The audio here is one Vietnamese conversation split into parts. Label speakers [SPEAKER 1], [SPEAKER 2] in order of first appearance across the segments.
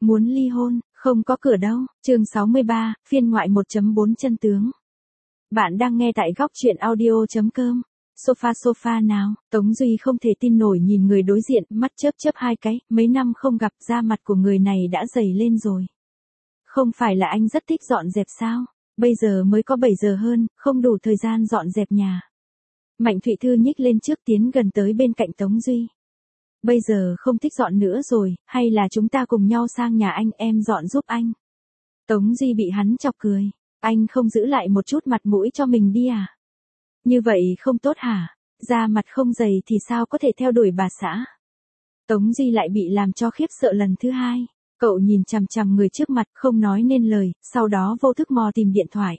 [SPEAKER 1] muốn ly hôn, không có cửa đâu. Chương 63, phiên ngoại 1.4 chân tướng. Bạn đang nghe tại góc truyện audio.com. Sofa nào, Tống Duy không thể tin nổi nhìn người đối diện, mắt chớp chớp hai cái, mấy năm không gặp da mặt của người này đã dày lên rồi. Không phải là anh rất thích dọn dẹp sao? Bây giờ mới có 7 giờ hơn, không đủ thời gian dọn dẹp nhà. Mạnh Thụy Thư nhích lên trước tiến gần tới bên cạnh Tống Duy. Bây giờ không thích dọn nữa rồi, hay là chúng ta cùng nhau sang nhà anh, em dọn giúp anh. Tống Duy bị hắn chọc cười. Anh không giữ lại một chút mặt mũi cho mình đi à? Như vậy không tốt hả? Da mặt không dày thì sao có thể theo đuổi bà xã? Tống Duy lại bị làm cho khiếp sợ lần thứ hai. Cậu nhìn chằm chằm người trước mặt không nói nên lời, sau đó vô thức mò tìm điện thoại.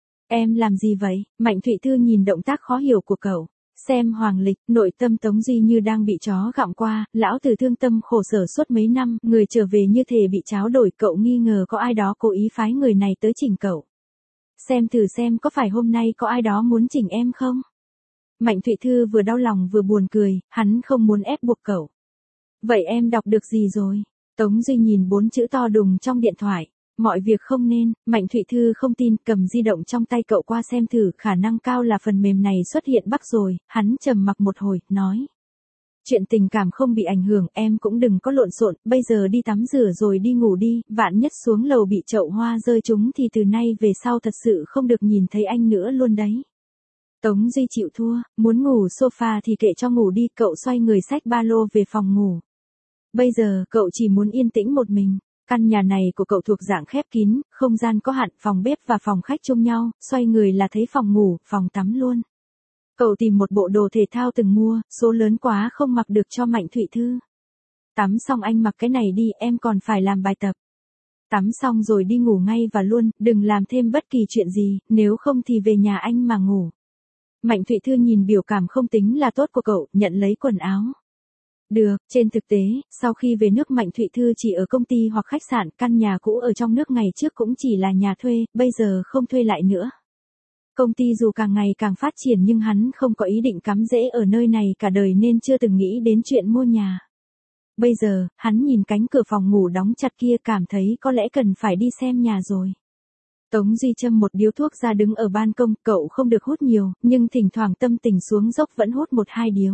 [SPEAKER 1] Em làm gì vậy? Mạnh Thụy Thư nhìn động tác khó hiểu của cậu. Xem hoàng lịch, nội tâm Tống Duy như đang bị chó gặm qua, lão tử thương tâm khổ sở suốt mấy năm, người trở về như thể bị cháo đổi, cậu nghi ngờ có ai đó cố ý phái người này tới chỉnh cậu. Xem thử xem có phải hôm nay có ai đó muốn chỉnh em không? Mạnh Thụy Thư vừa đau lòng vừa buồn cười, hắn không muốn ép buộc cậu. Vậy em đọc được gì rồi? Tống Duy nhìn 4 chữ to đùng trong điện thoại. Mọi việc không nên. Mạnh Thụy Thư không tin, cầm di động trong tay cậu qua xem thử, khả năng cao là phần mềm này xuất hiện bug rồi. Hắn trầm mặc một hồi, nói. Chuyện tình cảm không bị ảnh hưởng, em cũng đừng có lộn xộn, bây giờ đi tắm rửa rồi đi ngủ đi, vạn nhất xuống lầu bị chậu hoa rơi trúng thì từ nay về sau thật sự không được nhìn thấy anh nữa luôn đấy. Tống Duy chịu thua, muốn ngủ sofa thì kệ cho ngủ đi, cậu xoay người xách ba lô về phòng ngủ. Bây giờ cậu chỉ muốn yên tĩnh một mình. Căn nhà này của cậu thuộc dạng khép kín, không gian có hạn, phòng bếp và phòng khách chung nhau, xoay người là thấy phòng ngủ, phòng tắm luôn. Cậu tìm một bộ đồ thể thao từng mua, số lớn quá không mặc được cho Mạnh Thụy Thư. Tắm xong anh mặc cái này đi, em còn phải làm bài tập. Tắm xong rồi đi ngủ ngay và luôn, đừng làm thêm bất kỳ chuyện gì, nếu không thì về nhà anh mà ngủ. Mạnh Thụy Thư nhìn biểu cảm không tính là tốt của cậu, nhận lấy quần áo. Được, trên thực tế, sau khi về nước Mạnh Thụy Thư chỉ ở công ty hoặc khách sạn, căn nhà cũ ở trong nước ngày trước cũng chỉ là nhà thuê, bây giờ không thuê lại nữa. Công ty dù càng ngày càng phát triển nhưng hắn không có ý định cắm rễ ở nơi này cả đời nên chưa từng nghĩ đến chuyện mua nhà. Bây giờ, hắn nhìn cánh cửa phòng ngủ đóng chặt kia cảm thấy có lẽ cần phải đi xem nhà rồi. Tống Duy châm một điếu thuốc ra đứng ở ban công, cậu không được hút nhiều, nhưng thỉnh thoảng tâm tình xuống dốc vẫn hút 1-2 điếu.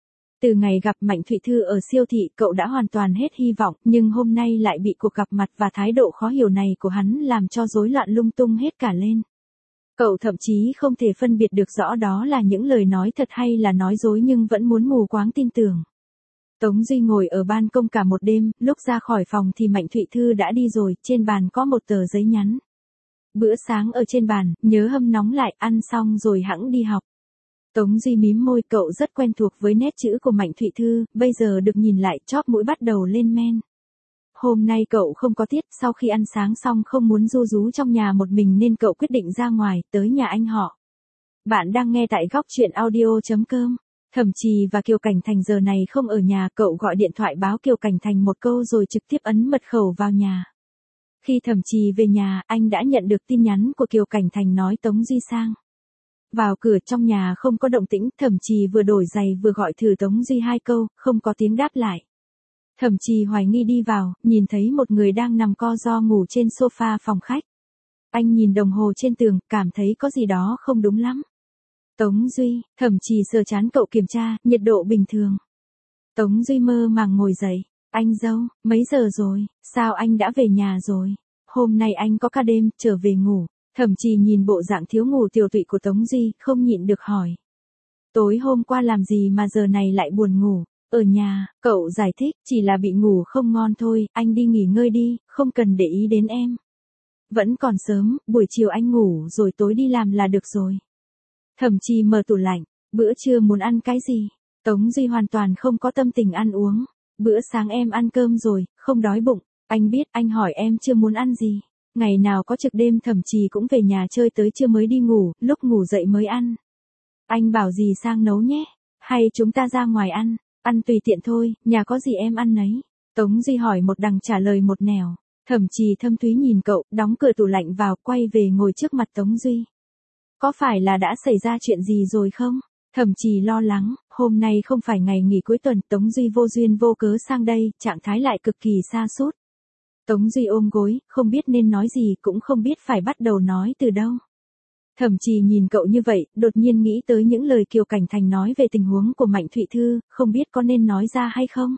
[SPEAKER 1] Từ ngày gặp Mạnh Thụy Thư ở siêu thị, cậu đã hoàn toàn hết hy vọng, nhưng hôm nay lại bị cuộc gặp mặt và thái độ khó hiểu này của hắn làm cho rối loạn lung tung hết cả lên. Cậu thậm chí không thể phân biệt được rõ đó là những lời nói thật hay là nói dối nhưng vẫn muốn mù quáng tin tưởng. Tống Duy ngồi ở ban công cả một đêm, lúc ra khỏi phòng thì Mạnh Thụy Thư đã đi rồi, trên bàn có một tờ giấy nhắn. Bữa sáng ở trên bàn, nhớ hâm nóng lại, ăn xong rồi hẵng đi học. Tống Duy mím môi, cậu rất quen thuộc với nét chữ của Mạnh Thụy Thư, bây giờ được nhìn lại chóp mũi bắt đầu lên men. Hôm nay cậu không có tiết, sau khi ăn sáng xong không muốn ru rú trong nhà một mình nên cậu quyết định ra ngoài, tới nhà anh họ. Bạn đang nghe tại góc truyện audio.com. Thẩm Trì và Kiều Cảnh Thành giờ này không ở nhà, cậu gọi điện thoại báo Kiều Cảnh Thành một câu rồi trực tiếp ấn mật khẩu vào nhà. Khi Thẩm Trì về nhà, anh đã nhận được tin nhắn của Kiều Cảnh Thành nói Tống Duy sang. Vào cửa trong nhà không có động tĩnh, Thẩm Trì vừa đổi giày vừa gọi thử Tống Duy 2 câu, không có tiếng đáp lại. Thẩm Trì hoài nghi đi vào, nhìn thấy một người đang nằm co ro ngủ trên sofa phòng khách. Anh nhìn đồng hồ trên tường, cảm thấy có gì đó không đúng lắm. Tống Duy, Thẩm Trì sờ trán cậu kiểm tra, nhiệt độ bình thường. Tống Duy mơ màng ngồi dậy, anh dâu, mấy giờ rồi, sao anh đã về nhà rồi? Hôm nay anh có ca đêm, trở về ngủ. Thẩm Trì nhìn bộ dạng thiếu ngủ tiều tụy của Tống Duy, không nhịn được hỏi. Tối hôm qua làm gì mà giờ này lại buồn ngủ? Ở nhà, cậu giải thích, chỉ là bị ngủ không ngon thôi, anh đi nghỉ ngơi đi, không cần để ý đến em. Vẫn còn sớm, buổi chiều anh ngủ rồi tối đi làm là được rồi. Thẩm Trì mở tủ lạnh, bữa trưa muốn ăn cái gì? Tống Duy hoàn toàn không có tâm tình ăn uống. Bữa sáng em ăn cơm rồi, không đói bụng. Anh biết, anh hỏi em chưa muốn ăn gì. Ngày nào có trực đêm Thẩm Trì cũng về nhà chơi tới trưa mới đi ngủ, lúc ngủ dậy mới ăn. Anh bảo gì sang nấu nhé, hay chúng ta ra ngoài ăn, ăn tùy tiện thôi, nhà có gì em ăn nấy. Tống Duy hỏi một đằng trả lời một nẻo. Thẩm Trì thâm thúy nhìn cậu, đóng cửa tủ lạnh vào, quay về ngồi trước mặt Tống Duy. Có phải là đã xảy ra chuyện gì rồi không? Thẩm Trì lo lắng, hôm nay không phải ngày nghỉ cuối tuần, Tống Duy vô duyên vô cớ sang đây, trạng thái lại cực kỳ sa sút. Tống Duy ôm gối, không biết nên nói gì, cũng không biết phải bắt đầu nói từ đâu. Thẩm Trì nhìn cậu như vậy, đột nhiên nghĩ tới những lời Kiều Cảnh Thành nói về tình huống của Mạnh Thụy Thư, không biết có nên nói ra hay không.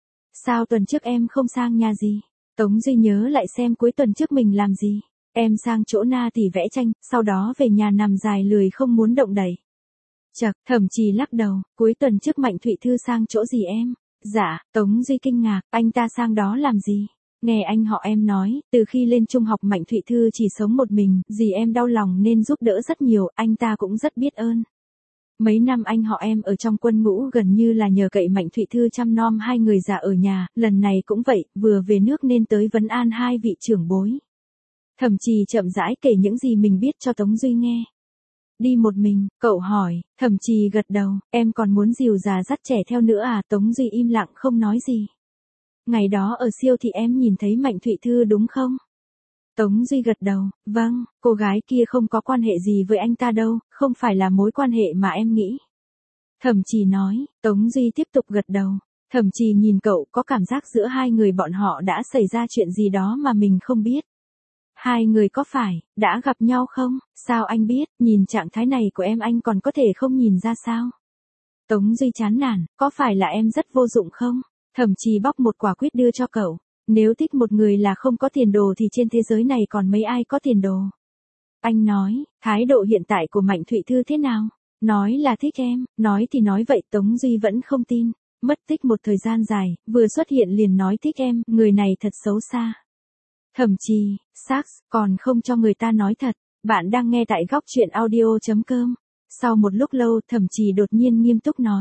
[SPEAKER 1] Sao tuần trước em không sang nhà gì? Tống Duy nhớ lại xem cuối tuần trước mình làm gì. Em sang chỗ Na Tỷ vẽ tranh, sau đó về nhà nằm dài lười không muốn động đậy. Chậc, Thẩm Trì lắc đầu, cuối tuần trước Mạnh Thụy Thư sang chỗ gì em? Dạ, Tống Duy kinh ngạc, anh ta sang đó làm gì? Nghe anh họ em nói, từ khi lên trung học Mạnh Thụy Thư chỉ sống một mình, dì em đau lòng nên giúp đỡ rất nhiều, anh ta cũng rất biết ơn. Mấy năm anh họ em ở trong quân ngũ gần như là nhờ cậy Mạnh Thụy Thư chăm nom hai người già ở nhà, lần này cũng vậy, vừa về nước nên tới vấn an hai vị trưởng bối. Thẩm Trì chậm rãi kể những gì mình biết cho Tống Duy nghe. Đi một mình, cậu hỏi, Thẩm Trì gật đầu, em còn muốn dìu già dắt trẻ theo nữa à? Tống Duy im lặng không nói gì. Ngày đó ở siêu thị em nhìn thấy Mạnh Thụy Thư đúng không? Tống Duy gật đầu, vâng, cô gái kia không có quan hệ gì với anh ta đâu, không phải là mối quan hệ mà em nghĩ. Thẩm Trì nói, Tống Duy tiếp tục gật đầu. Thẩm Trì nhìn cậu, có cảm giác giữa hai người bọn họ đã xảy ra chuyện gì đó mà mình không biết. Hai người có phải đã gặp nhau không? Sao anh biết? Nhìn trạng thái này của em anh còn có thể không nhìn ra sao? Tống Duy chán nản, có phải là em rất vô dụng không? Thẩm Trì bóc một quả quýt đưa cho cậu. Nếu thích một người là không có tiền đồ thì trên thế giới này còn mấy ai có tiền đồ. Anh nói, thái độ hiện tại của Mạnh Thụy Thư thế nào? Nói là thích em, nói thì nói vậy Tống Duy vẫn không tin. Mất tích một thời gian dài, vừa xuất hiện liền nói thích em, người này thật xấu xa. Thẩm Trì, Sax, còn không cho người ta nói thật. Bạn đang nghe tại góc truyện audio.com. Sau một lúc lâu Thẩm Trì đột nhiên nghiêm túc nói.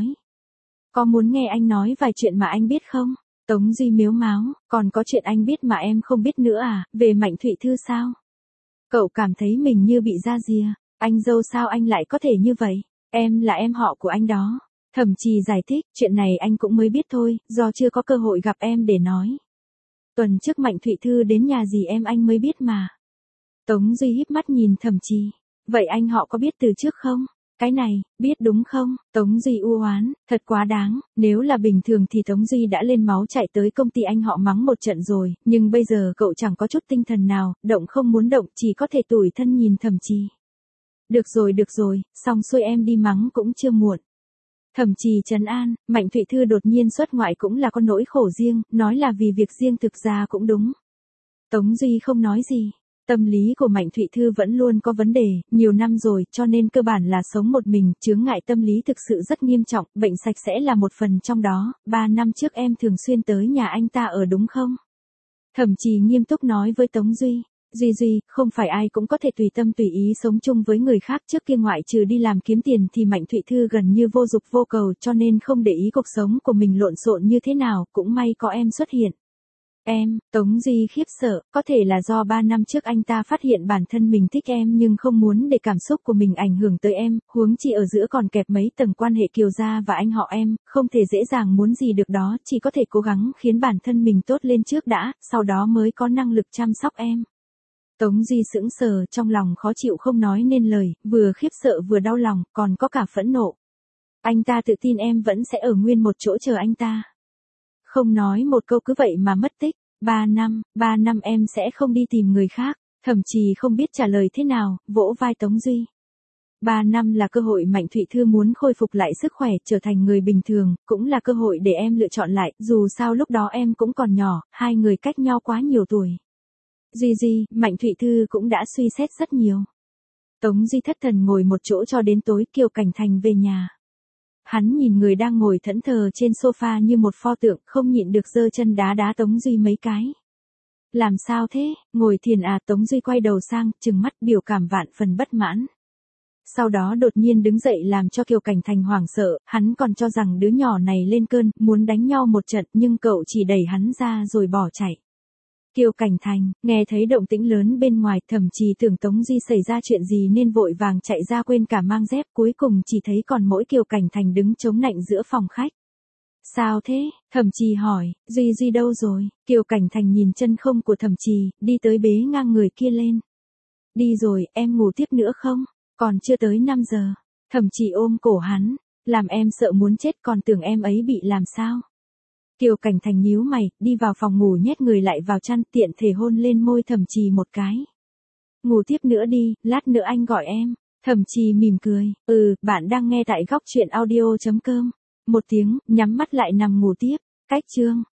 [SPEAKER 1] Có muốn nghe anh nói vài chuyện mà anh biết không? Tống Duy mếu máo, còn có chuyện anh biết mà em không biết nữa à, về Mạnh Thụy Thư sao? Cậu cảm thấy mình như bị ra rìa, anh dâu sao anh lại có thể như vậy? Em là em họ của anh đó. Thẩm Trì giải thích, chuyện này anh cũng mới biết thôi, do chưa có cơ hội gặp em để nói. Tuần trước Mạnh Thụy Thư đến nhà gì em anh mới biết mà. Tống Duy híp mắt nhìn Thẩm Trì, vậy anh họ có biết từ trước không? Cái này, biết đúng không? Tống Duy u oán, thật quá đáng, nếu là bình thường thì Tống Duy đã lên máu chạy tới công ty anh họ mắng một trận rồi, nhưng bây giờ cậu chẳng có chút tinh thần nào, động không muốn động, chỉ có thể tủi thân nhìn Thẩm Trì. Được rồi, xong xuôi em đi mắng cũng chưa muộn. Thẩm Trì trấn an, Mạnh Thụy Thư đột nhiên xuất ngoại cũng là có nỗi khổ riêng, nói là vì việc riêng thực ra cũng đúng. Tống Duy không nói gì. Tâm lý của Mạnh Thụy Thư vẫn luôn có vấn đề, nhiều năm rồi, cho nên cơ bản là sống một mình, chướng ngại tâm lý thực sự rất nghiêm trọng, bệnh sạch sẽ là một phần trong đó, 3 năm trước em thường xuyên tới nhà anh ta ở đúng không? Thẩm Trì nghiêm túc nói với Tống Duy. Duy, không phải ai cũng có thể tùy tâm tùy ý sống chung với người khác, trước kia ngoại trừ đi làm kiếm tiền thì Mạnh Thụy Thư gần như vô dục vô cầu, cho nên không để ý cuộc sống của mình lộn xộn như thế nào, cũng may có em xuất hiện. Em, Tống Duy khiếp sợ, có thể là do 3 năm trước anh ta phát hiện bản thân mình thích em nhưng không muốn để cảm xúc của mình ảnh hưởng tới em, huống chi ở giữa còn kẹp mấy tầng quan hệ Kiều gia và anh họ em, không thể dễ dàng muốn gì được đó, chỉ có thể cố gắng khiến bản thân mình tốt lên trước đã, sau đó mới có năng lực chăm sóc em. Tống Duy sững sờ, trong lòng khó chịu không nói nên lời, vừa khiếp sợ vừa đau lòng, còn có cả phẫn nộ. Anh ta tự tin em vẫn sẽ ở nguyên một chỗ chờ anh ta. Không nói một câu cứ vậy mà mất tích, 3 năm em sẽ không đi tìm người khác, Thẩm Trì không biết trả lời thế nào, vỗ vai Tống Duy. 3 năm là cơ hội Mạnh Thụy Thư muốn khôi phục lại sức khỏe, trở thành người bình thường, cũng là cơ hội để em lựa chọn lại, dù sao lúc đó em cũng còn nhỏ, hai người cách nhau quá nhiều tuổi. Duy, Mạnh Thụy Thư cũng đã suy xét rất nhiều. Tống Duy thất thần ngồi một chỗ cho đến tối, Kiều Cảnh Thành về nhà. Hắn nhìn người đang ngồi thẫn thờ trên sofa như một pho tượng, không nhịn được giơ chân đá Tống Duy mấy cái. Làm sao thế, ngồi thiền à? Tống Duy quay đầu sang, trừng mắt biểu cảm vạn phần bất mãn. Sau đó đột nhiên đứng dậy làm cho Kiều Cảnh Thành hoảng sợ, hắn còn cho rằng đứa nhỏ này lên cơn, muốn đánh nhau một trận nhưng cậu chỉ đẩy hắn ra rồi bỏ chạy. Kiều Cảnh Thành, nghe thấy động tĩnh lớn bên ngoài, Thẩm Trì tưởng Tống Duy xảy ra chuyện gì nên vội vàng chạy ra quên cả mang dép, cuối cùng chỉ thấy còn mỗi Kiều Cảnh Thành đứng chống nạnh giữa phòng khách. Sao thế? Thẩm Trì hỏi, Duy đâu rồi? Kiều Cảnh Thành nhìn chân không của Thẩm Trì, đi tới bế ngang người kia lên. Đi rồi, em ngủ tiếp nữa không? Còn chưa tới 5 giờ. Thẩm Trì ôm cổ hắn, làm em sợ muốn chết, còn tưởng em ấy bị làm sao? Kiều Cảnh Thành nhíu mày, đi vào phòng ngủ nhét người lại vào chăn, tiện thể hôn lên môi Thẩm Trì một cái. Ngủ tiếp nữa đi, lát nữa anh gọi em. Thẩm Trì mỉm cười, bạn đang nghe tại góc truyện audio.com. Một tiếng, nhắm mắt lại nằm ngủ tiếp. Cách chương